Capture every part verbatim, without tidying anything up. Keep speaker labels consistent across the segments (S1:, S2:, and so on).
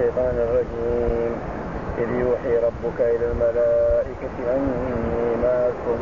S1: الشيطان الرجيم. إذ يوحي ربك إلى الملائكة أني معكم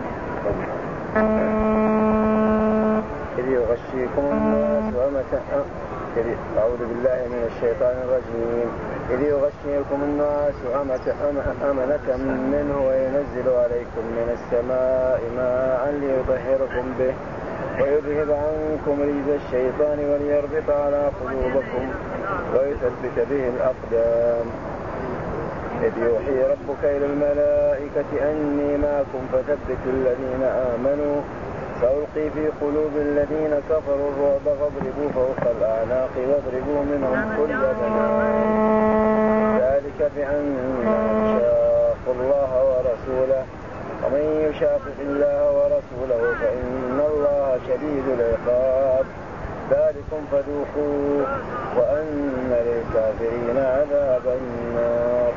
S1: إذ يغشيكم الناس أمنة أعوذ بالله من الشيطان الرجيم. إذ يغشيكم الناس أمنة منه وينزل عليكم من السماء ماء ليطهركم به ويذهب عنكم رجز الشيطان وليربط على قلوبكم ويثبت به الأقدام. إذ يوحي ربك إلى الملائكة أني معكم فثبتوا الذين آمنوا سألقي في قلوب الذين كفروا الرعب فاضربوا فوق الأعناق واضربوا منهم كل بنان ذلك بأنهم شاقوا الله ورسوله ومن يشاقق الله ورسوله فإن الله شديد العقاب ذلكم فذوقوه وأن للكافرين عذاب النار.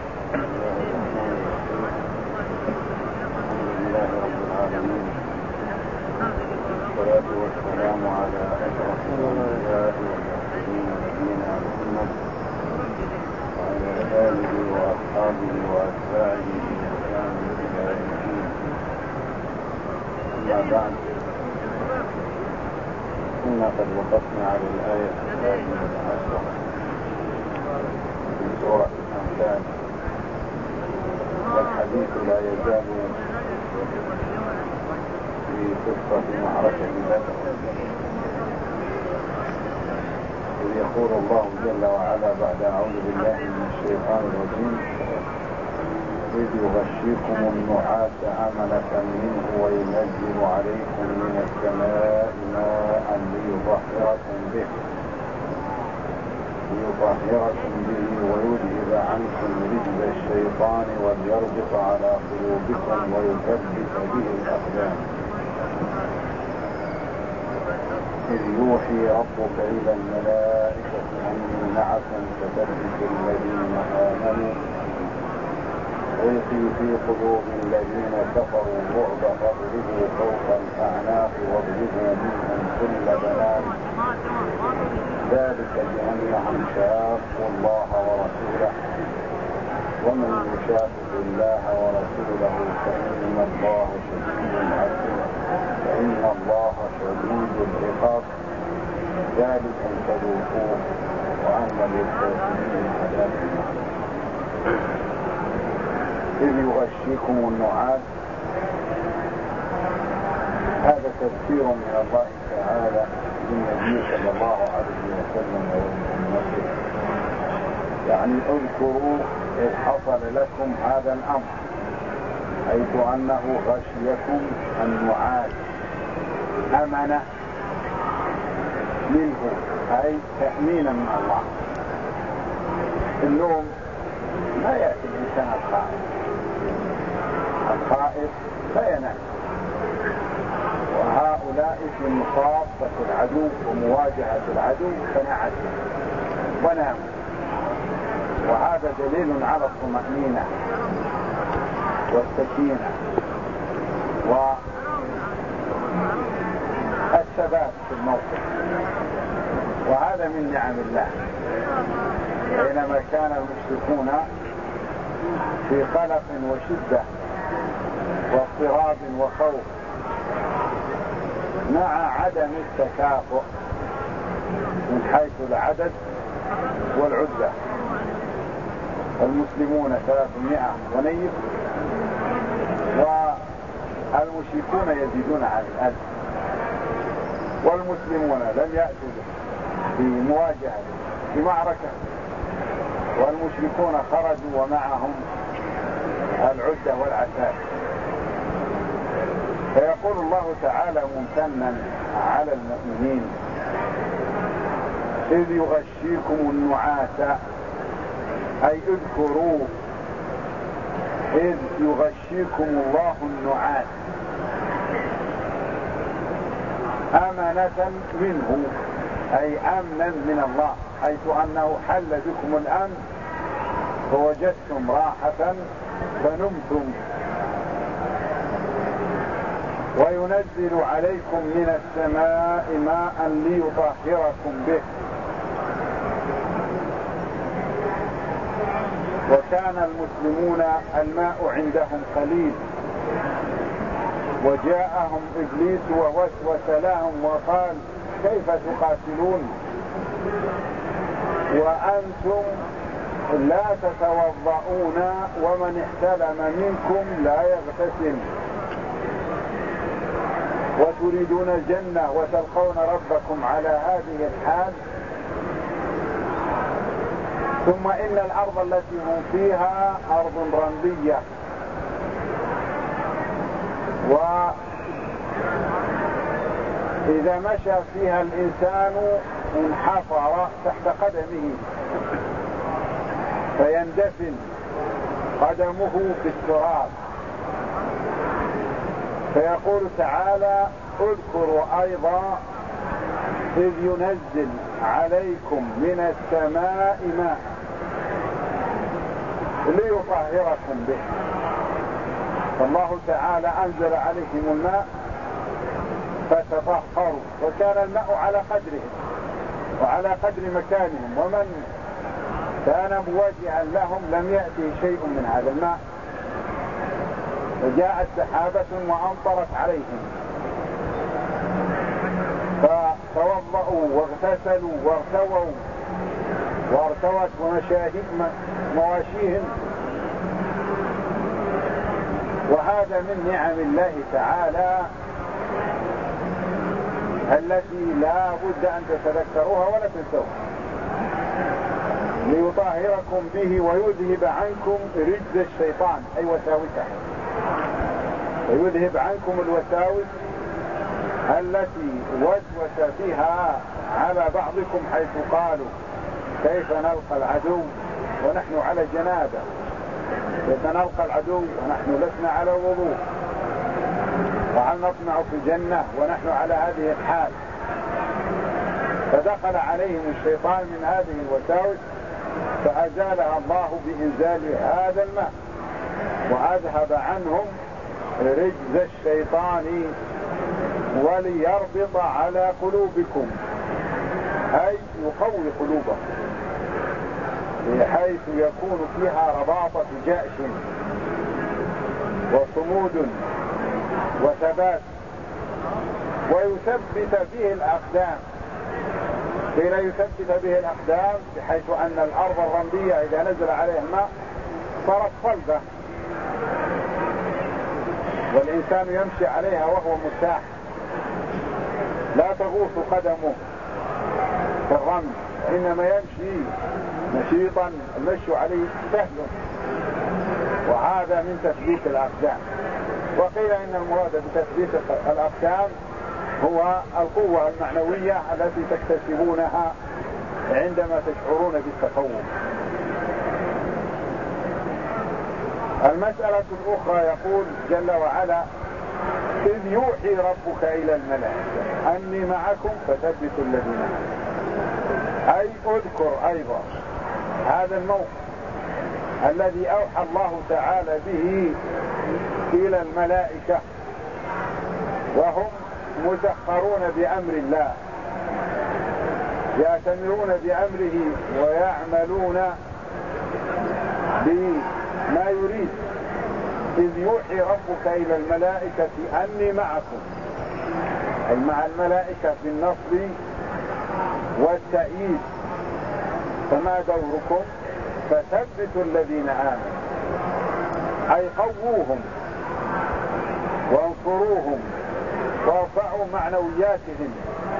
S2: لله رب العالمين والصلاة والسلام على أشرف الأنبياء والمرسلين نبينا محمد وعلى آله وأصحابه وأتباعه بإحسان إلى يوم الدين. أما بعد كنا قد وقفنا على الآية الثانية عشرة في سورة الأنفال والحديث لا يزال في قصة معركة بدر إذ يقول الله جل وعلا بعد أعوذ بالله من الشيطان الرجيم إذ يغشيكم النعاس أمنة منه وينزل عليكم من السماء ماء ليطهركم به ليطهركم به ويذهب عنكم رجز الشيطان وليربط على قلوبكم ويثبت به الأقدام. إذ يوحي ربك إلى الملائكة أني معكم فثبتوا الذين آمنوا ألقي في قلوب الذين كفروا الرعب فاضربوا فوق الأعناق واضربوا منهم كل بنان ذلك بأنهم شاقوا الله ورسوله ومن يشاقق الله ورسوله فإن الله شديد العقاب فإن الله شديد العقاب ذلك فذوقوه وأن للكافرين عذاب النار. إذ يغشيكم النعاس هذا تذكير من الله تعالى للنبي صلى الله عليه وسلم وأمته، يعني اذكروا إذ حصل لكم هذا الأمر حيث أنه غشيكم النعاس أمنة منه أي تأمينا من الله. النوم لا يأتي الإنسان الخائف الخائف لا ينام، وهؤلاء في مصافة العدو ومواجهة العدو فنعسوا وناموا، وهذا دليل على الطمأنينة والسكينة والثبات في الموقف، وهذا من نعم الله. بينما كان المشركون في قلق وشدة واضطراب وخوف مع عدم التكافؤ من حيث العدد والعدة، المسلمون ثلاثمائة ونيف والمشركون يزيدون عن الألف، والمسلمون لم يأتوا في مواجهة في معركة، والمشركون خرجوا ومعهم العدة والعتاد. فيقول الله تعالى ممتنا على المؤمنين إذ يغشيكم النعاس أي اذكروا إذ يغشيكم الله النعاس أمنة منه أي أمنا من الله، حيث أنه حل بكم الأمن فوجدتم راحة فنمتم. وينزل عليكم من السماء ماء ليطهركم به وكان المسلمون الماء عندهم قليل، وجاءهم إبليس ووسوس لهم وقال كيف تقاتلون وأنتم لا تتوضؤون ومن احتلم منكم لا يغتسل، وتريدون الجنة وتلقون ربكم على هذه الحال؟ ثم إن الأرض التي هم فيها أرض رملية، وإذا مشى فيها الإنسان انحفر تحت قدمه فيندفن قدمه في التراب. فيقول تعالى اذكروا أيضا إذ ينزل عليكم من السماء ماء ليطهركم به. فالله تعالى أنزل عليهم الماء فتطهروا، وكان الماء على قدرهم وعلى قدر مكانهم، ومن كان مواجها لهم لم يأتي شيء من هذا الماء، وجاءت سحابة وأمطرت عليهم فتوضأوا واغتسلوا وارتووا وارتوت مواشيهم. وهذا من نعم الله تعالى التي لا بد أن تتذكروها ولا تنسوها، ليطهركم به ويذهب عنكم رجز الشيطان أي وساوسه، ويذهب عنكم الوساوس التي وسوس فيها على بعضكم حيث قالوا كيف نلقى العدو ونحن على جنابه، كيف نلقى العدو ونحن لسنا على وضوء، وهل نطمع في الجنة ونحن على هذه الحال. فدخل عليهم الشيطان من هذه الوساوس فأزالها الله بإنزال هذا الماء، وأذهب عنهم رجز الشيطان وليربط على قلوبكم، أي يقوي قلوبهم بحيث يكون فيها رباطة جأش وصمود وثبات، ويثبت به الأقدام. قيل يثبت به الأقدام بحيث أن الأرض الرملية إذا نزل عليها الماء صارت صلبة، والإنسان يمشي عليها وهو مرتاح لا تغوص قدمه في الرمل، إنما يمشي نشيطا، المشي عليه سهل، وهذا من تثبيت الأقدام. وقيل إن المراد بتثبيت الأقدام هو القوة المعنوية التي تكتسبونها عندما تشعرون بالتقوم. المسألة الأخرى يقول جل وعلا إذ يوحي ربك إلى الملائكة أني معكم فثبتوا الذين آمنوا، أي اذكر أيضا هذا الموقف الذي أوحى الله تعالى به إلى الملائكة، وهم مسخرون بأمر الله، يأتمرون بأمره ويعملون بما يريد. إذ يوحي ربك إلى الملائكة أني معكم، أي مع الملائكة في النصر والتأييد. فما دوركم؟ فثبتوا الذين آمنوا، أي قووهم وانصروهم وارفعوا معنوياتهم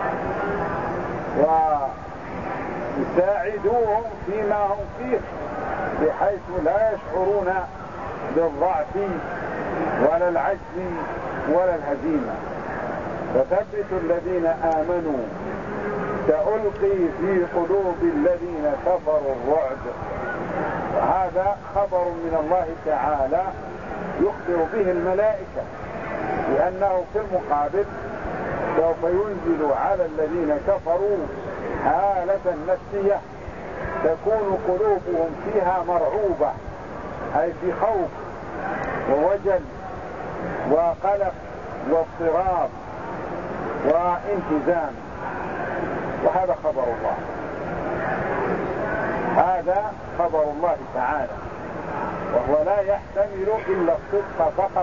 S2: وساعدوهم فيما هم فيه بحيث لا يشعرون بالضعف ولا العجز ولا الهزيمة. فثبتوا الذين آمنوا سألقي في قلوب الذين كفروا الرعب. هذا خبر من الله تعالى يخبر به الملائكة لأنه في المقابل سوف ينزل على الذين كفروا حالة نفسية تكون قلوبهم فيها مرعوبة، أي في خوف ووجل وقلق واضطراب وانهزام. وهذا خبر الله، هذا خبر الله تعالى. وهو لا يحتمل إلا الصدق فقط.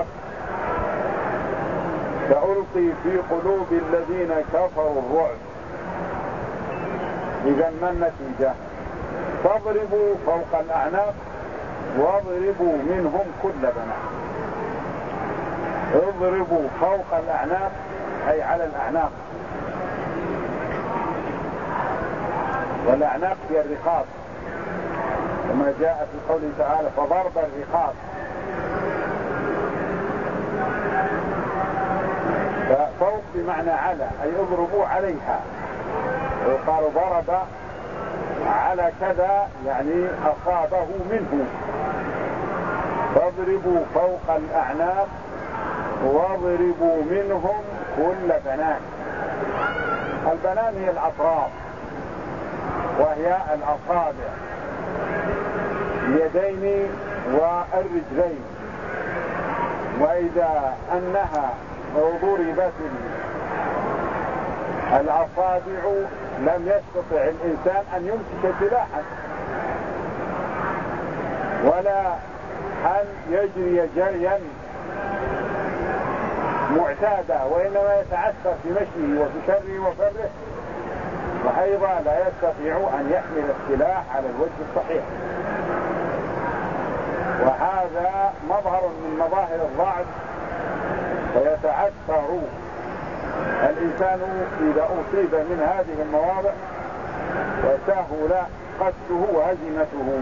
S2: سألقي في قلوب الذين كفروا الرعب. إذا ما النتيجة؟ فاضربوا فوق الأعناق واضربوا منهم كل بنات. اضربوا فوق الأعناق أي على الأعناق، والأعناق هي الرقاب كما جاء في قوله تعالى فضرب الرقاب. ففوق بمعنى على أي اضربوا عليها، وقال ضرب على كذا يعني أصابه منه. فاضربوا فوق الأعناق واضربوا منهم كل بنان. البنان هي الأطراف وهي الأصابع، اليدين والرجلين. وإذا أنها ضربت الأصابع لم يستطع الإنسان أن يمسك سلاحا ولا أن يجري جريا معتادا، وإنما يتعثر في مشيه وفي شره وفره، وأيضا لا يستطيع أن يحمل السلاح على الوجه الصحيح. وهذا مظهر من مظاهر الضعف، فيتعثر الإنسان إذا أصيب من هذه المواضع وسهل قتله وهزيمته.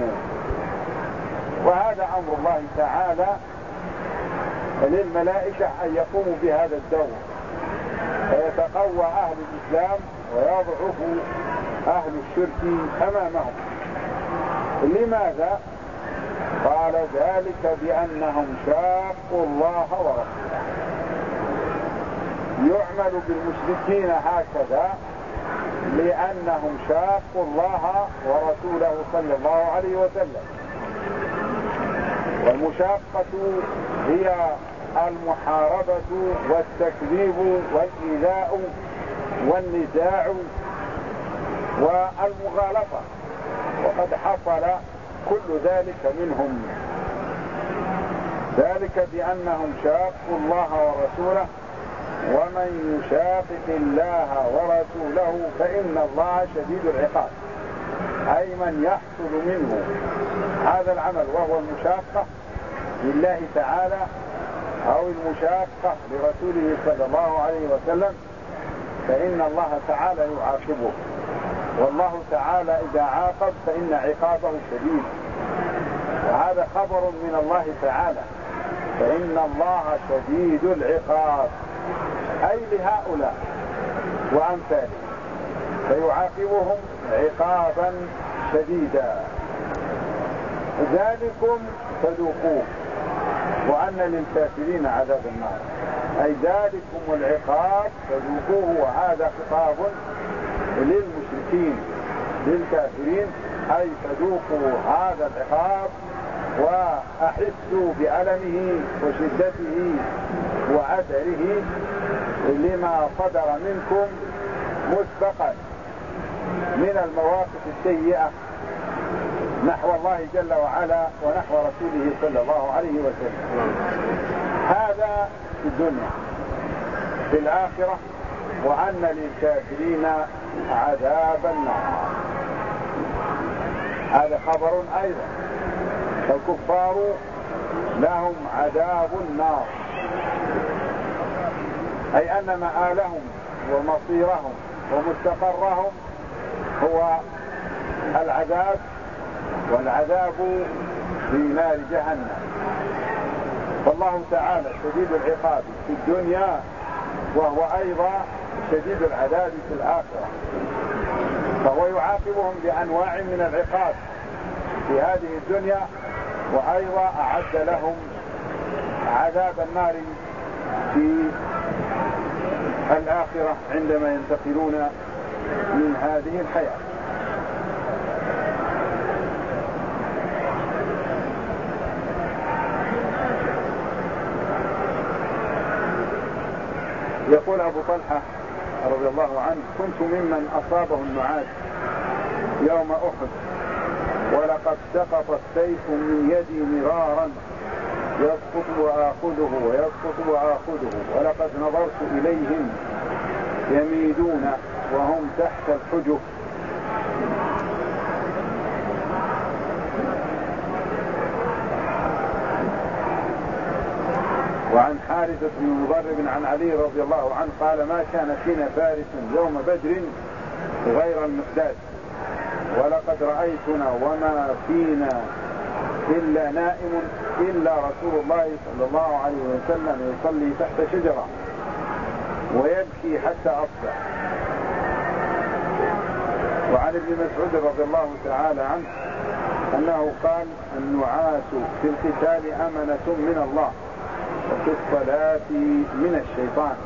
S2: وهذا أمر الله تعالى للملائكة أن يقوموا بهذا الدور، فيتقوى أهل الإسلام ويضعف أهل الشرك أمامهم. لماذا؟ قال ذلك بأنهم شاقوا الله ورسوله. يعمل بالمشركين هكذا لأنهم شاقوا الله ورسوله صلى الله عليه وسلم. والمشاقة هي المحاربة والتكذيب والإيذاء والنزاع والمغالطة، وقد حصل كل ذلك منهم. ذلك بأنهم شاقوا الله ورسوله، ومن يشاقق الله ورسوله فإن الله شديد العقاب، أي من يحصل منه هذا العمل وهو المشاقة لله تعالى أو المشاقة لرسوله صلى الله عليه وسلم، فإن الله تعالى يعاقبه. والله تعالى إذا عاقب فإن عقابه شديد، وهذا خبر من الله تعالى، فإن الله شديد العقاب أي لهؤلاء وأمثالهم، فيعاقبهم عقابا شديدا. ذلكم فذوقوه وأن للكافرين عذاب النار، أي ذلكم العقاب فذوقوه. وهذا خطاب للمشركين للكافرين، أي فذوقوا هذا العقاب وأحسوا بألمه وشدته وأثره لما صدر منكم مسبقا من المواقف السيئة نحو الله جل وعلا ونحو رسوله صلى الله عليه وسلم. هذا في الدنيا. في الآخرة وأن للكافرين عذاب النار، هذا خبر أيضا. فالكفار لهم عذاب النار، أي أن مآلهم ومصيرهم ومستقرهم هو العذاب، والعذاب في نار جهنم. فالله تعالى شديد العقاب في الدنيا، وهو أيضا شديد العذاب في الآخرة، فهو يعاقبهم بأنواع من العقاب في هذه الدنيا، وأيضا أعد لهم عذاب النار في الآخرة عندما ينتقلون من هذه الحياة. يقول أبو طلحة رضي الله عنه: كنت ممن أصابه النعاس يوم أحد ولقد سقط السيف من يدي مرارا يسقط وآخذه ويسقط وآخذه، ولقد نظرت إليهم يميدون وهم تحت الحجب. وعن حارثة بن مضرب عن علي رضي الله عنه قال: ما كان فينا فارس يوم بدر غير المقداد، ولقد رأيتنا وما فينا إلا نائم إلا رسول الله صلى الله عليه وسلم يصلي تحت شجرة ويبكي حتى أصبح. وعن ابن مسعود رضي الله تعالى عنه أنه قال: النعاس في القتال أمنة من الله، وفي الصلاة من الشيطان.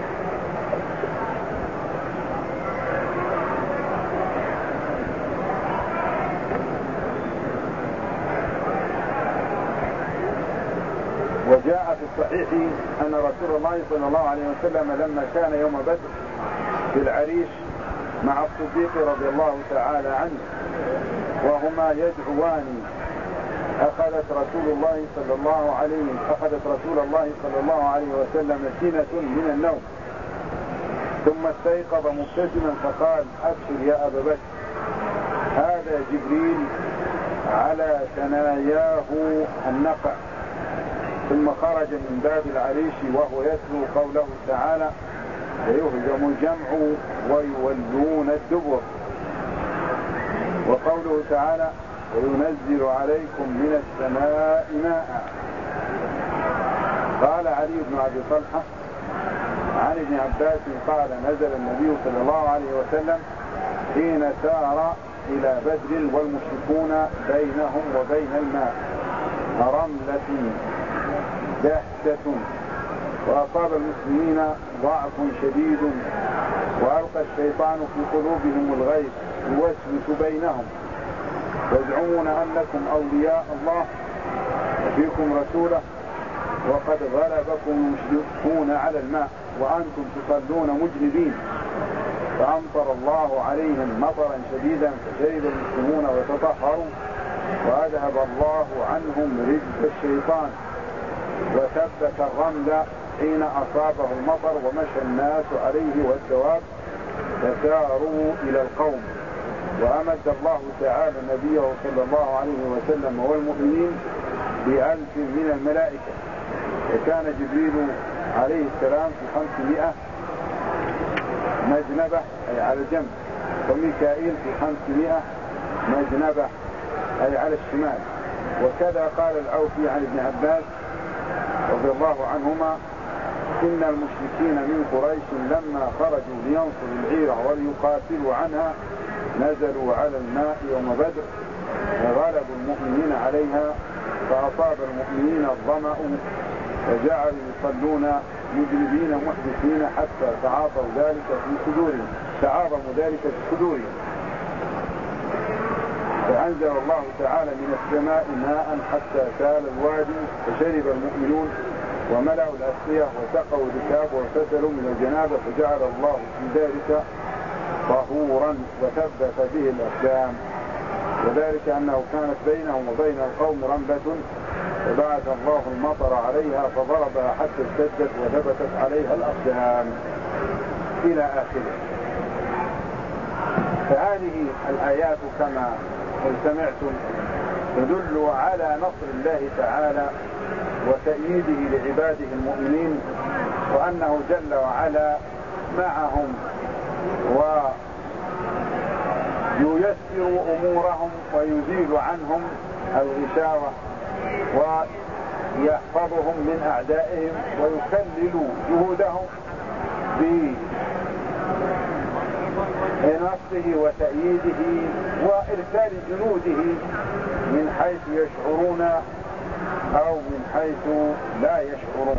S2: وجاء في الصحيح أن رسول الله صلى الله عليه وسلم لما كان يوم بدر في العريش مع الصديق رضي الله تعالى عنه وهما يدعوان، أخذت رسول الله صلى الله عليه أخذت رسول الله صلى الله عليه وسلم سنة من النوم، ثم استيقظ مبتسما فقال: أبشر يا أبا بكر، هذا جبريل على ثناياه النقع. ثم خرج من باب العريش وهو يتلو قوله تعالى: ويهزم الجمع ويولون الدبر، وقوله تعالى: وينزل عليكم من السماء ماء. قال علي بن أبي طلحة عن ابن عباس قال: نزل النبي صلى الله عليه وسلم حين سار إلى بدر والمشركون بينهم وبين الماء رملة دهشة، وأصاب المسلمين ضعف شديد، وألقى الشيطان في قلوبهم الغيظ يوسوس بينهم، تزعمون أنكم أولياء الله وفيكم رسوله، وقد غلبكم المشركون على الماء وأنتم تصلون مجنبين. فأمطر الله عليهم مطرا شديدا فشرب المسلمون وتطهروا، وأذهب الله عنهم رجس الشيطان، وثبت الرمل حين أصابه المطر، ومشى الناس عليه والدواب فساروا إلى القوم. وأمد الله تعالى نبيه صلى الله عليه وسلم والمؤمنين بألف من الملائكة، وكان جبريل عليه السلام في خمسمائة مجنبة أي على الجنب، وميكائيل في خمسمائة مجنبة أي على الشمال. وكذا قال العوفي عن ابن عباس رضي الله عنهما: إن المشركين من قريش لما خرجوا لينصروا العير وليقاتلوا عنها نزلوا على الماء يوم بدر فغلبوا المؤمنين عليها، فأصاب المؤمنين الظمأ فجعلوا يصلون مجربين محدثين حتى تعاطوا ذلك في صدورهم تعاظموا ذلك في صدورهم. فأنزل الله تعالى من السماء ماء حتى سال الوادي فشرب المؤمنون وملأوا الأسقية وسقوا الركاب واغتسلوا من الجنابة، فجعل الله في ذلك طهورا وثبت به الأقدام، وذلك أنه كانت بينهم وبين القوم رملة فبعث الله المطر عليها فضربها حتى اشتدت وثبتت عليها الأقدام إلى آخره. فهذه الآيات كما سمعتم تدل على نصر الله تعالى وتأييده لعباده المؤمنين، وأنه جل وعلا معهم وييسر أمورهم ويزيل عنهم الغشاوة ويحفظهم من أعدائهم ويكلل جهودهم بنصره وتأييده وإرسال جنوده من حيث يشعرون أو من حيث لا يشعرون.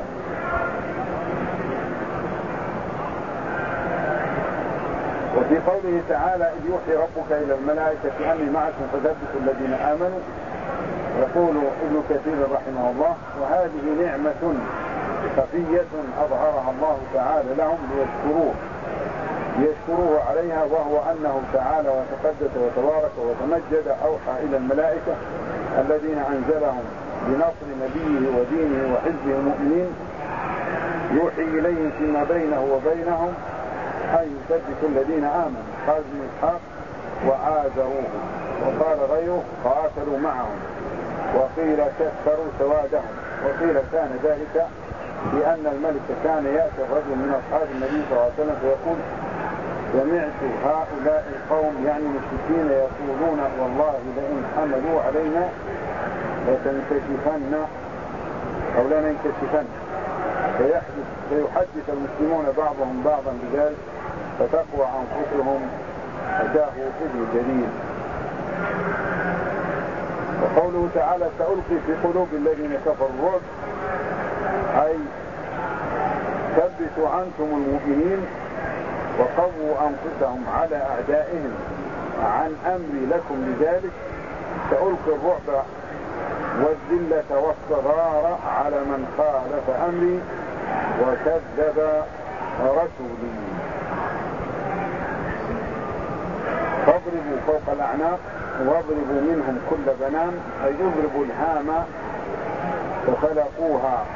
S2: وفي قوله تعالى: إذ يوحي ربك إلى الملائكة أني معكم فثبتوا الذين آمنوا، يقول ابن كثير رحمه الله: وهذه نعمة خفية أظهرها الله تعالى لهم ليشكروه ليشكروه عليها، وهو أنه تعالى وتقدس وتبارك وتمجد أوحى إلى الملائكة الذين أنزلهم بنصر نبيه ودينه وحزبه المؤمنين، يوحي إليهم فيما بينه وبينهم أن يثبتوا الذين آمنوا. قال ابن إسحاق وآزروه، وقال غيره قاتلوا معهم، وقيل كسروا سوادهم، وقيل كان ذلك لأن الملك كان يأتي الرجل من أصحاب النبي صلى الله عليه وسلم فيقول سمعت هؤلاء القوم يعني المشركين يقولون والله لئن حملوا علينا لتنكشفن أو لننكشفن، فيحدث فيحدث المسلمون بعضهم بعضا بذلك فتقوى أنفسهم أتاه ابن جليل. وقوله تعالى سألقي في قلوب الذين كفروا الرعب، أي ثبتوا أنتم المؤمنين وقووا أنفسهم على أعدائهم عن أمري لكم لذلك، سألقي الرعب والذلة والصغار على من خالف أمري وكذب رسولي. فاضربوا فوق الأعناق واضربوا منهم كل بنان، أي اضربوا الهامة فخلقوها،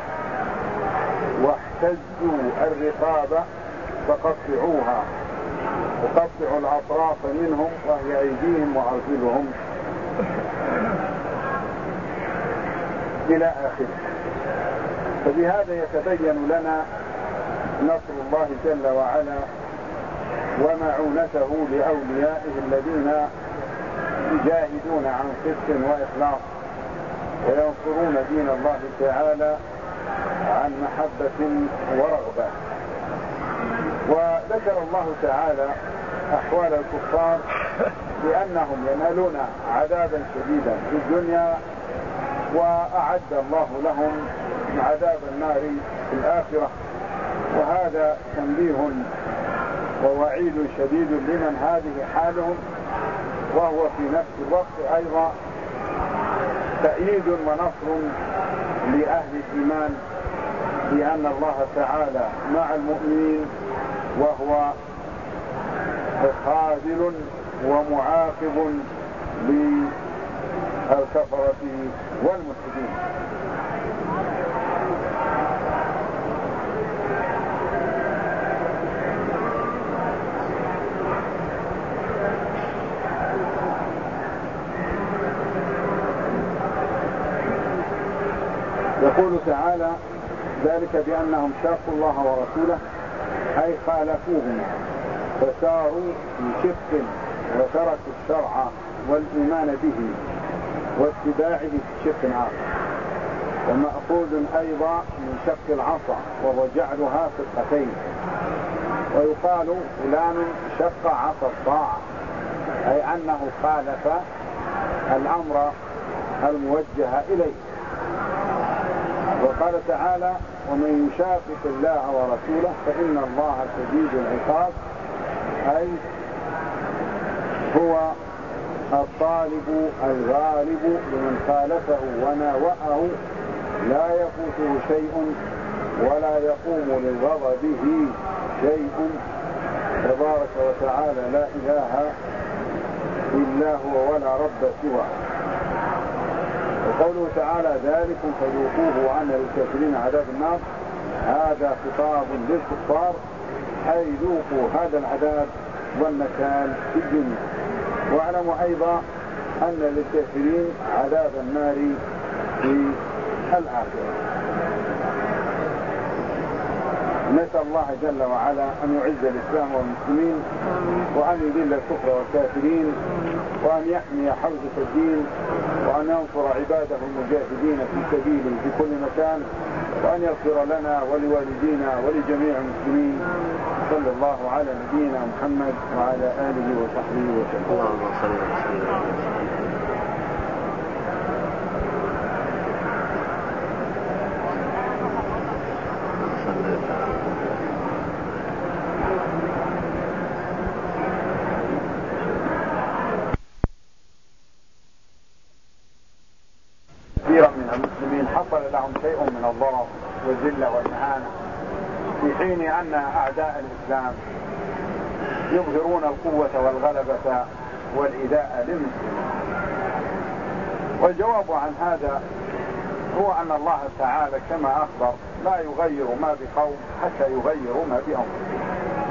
S2: واحتزوا الرقاب فقطعوها، وقطعوا الأطراف منهم وهي أيديهم وأرجلهم إلى آخره. فبهذا يتبين لنا نصر الله جل وعلا ومعونته لأوليائه الذين يجاهدون عن صدق وإخلاص وينصرون دين الله تعالى عن محبة ورغبة. وذكر الله تعالى أحوال الكفار بأنهم ينالون عذابا شديدا في الدنيا، وأعد الله لهم عذاب النار في الآخرة، وهذا تنبيه ووعيد شديد لمن هذه حالهم، وهو في نفس الوقت أيضا تأييد ونصر لأهل الإيمان بأن الله تعالى مع المؤمنين، وهو خاذل ومعاقب للكفرة والمسلمين. يقول تعالى ذلك بأنهم شاقوا الله ورسوله، أي خالفوهما فساروا في شق وتركوا الشرع والإيمان به واتباعه في شق آخر. ومأخوذ أيضا من شق العصا وهو جعلها فرقتين، ويقال فلان شق عصا الطاعة، أي أنه خالف الأمر الموجه إليه. وقال تعالى ومن يشاقق الله ورسوله فإن الله شديد العقاب، أي هو الطالب الغالب لمن خالفه وناوأه، لا يفوته شيء ولا يقوم لغضبه شيء، تبارك وتعالى لا إله إلا هو ولا رب سواه. وقوله تعالى ذلكم فذوقوه وأن للكافرين عذاب النار، هذا خطاب للكفار، أي ذوقوا هذا العذاب والنكال في الدنيا. واعلموا أيضا أن للكافرين عذاب النار في الآخرة. نسأل الله جل وعلا أن يعز الإسلام والمسلمين، وأن يذل الكفر والكافرين، وأن يحمي حوزة الدين، وأن ينصر عباده المجاهدين في سبيله في كل مكان، وأن يغفر لنا ولوالدينا ولجميع المسلمين. صلى الله على نبينا محمد وعلى آله وصحبه وسلم. اللهم صل وسلم. كثيرا من المسلمين حصل لهم شيء من الضرر والذلة والمهانة، في حين أن أعداء الإسلام يظهرون القوة والغلبة والإداء للمسلمين. والجواب عن هذا هو أن الله تعالى كما أخبر لا يغير ما بقوم حتى يغيروا ما بأنفسهم.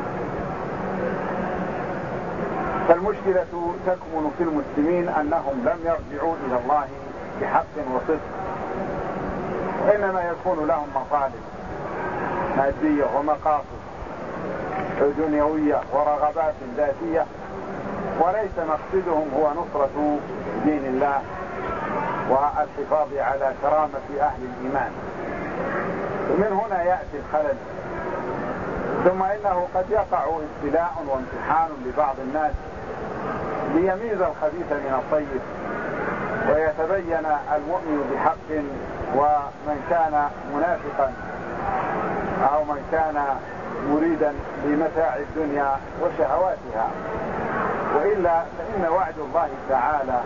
S2: فالمشكلة تكمن في المسلمين أنهم لم يرجعوا إلى الله بحق وصدق، وإنما يكون لهم مطالب مادية ومقاصد دنيوية ورغبات ذاتية، وليس مقصدهم هو نصرة دين الله والحفاظ على كرامة أهل الإيمان. ومن هنا يأتي الخلل. ثم إنه قد يقع ابتلاء وامتحان لبعض الناس ليميز الخبيث من الطيب، ويتبين المؤمن بحق ومن كان منافقا أو من كان مريدا لمتاع الدنيا وشهواتها. وإلا فإن وعد الله تعالى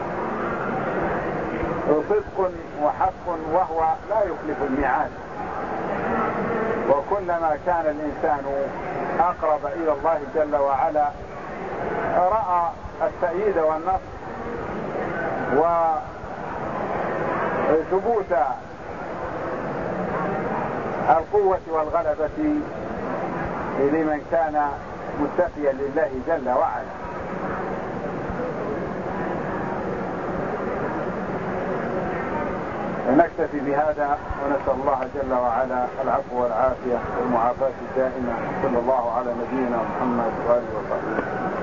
S2: صدق وحق، وهو لا يخلف الميعاد. وكلما كان الإنسان أقرب إلى الله جل وعلا رأى التأييد والنصر وثبوت القوة والغلبة لمن كان متقيا لله جل وعلا. نكتفي بهذا، ونسأل الله جل وعلا العفو والعافية والمعافاة الدائمة. صلى الله على نبينا محمد وآله وصحبه.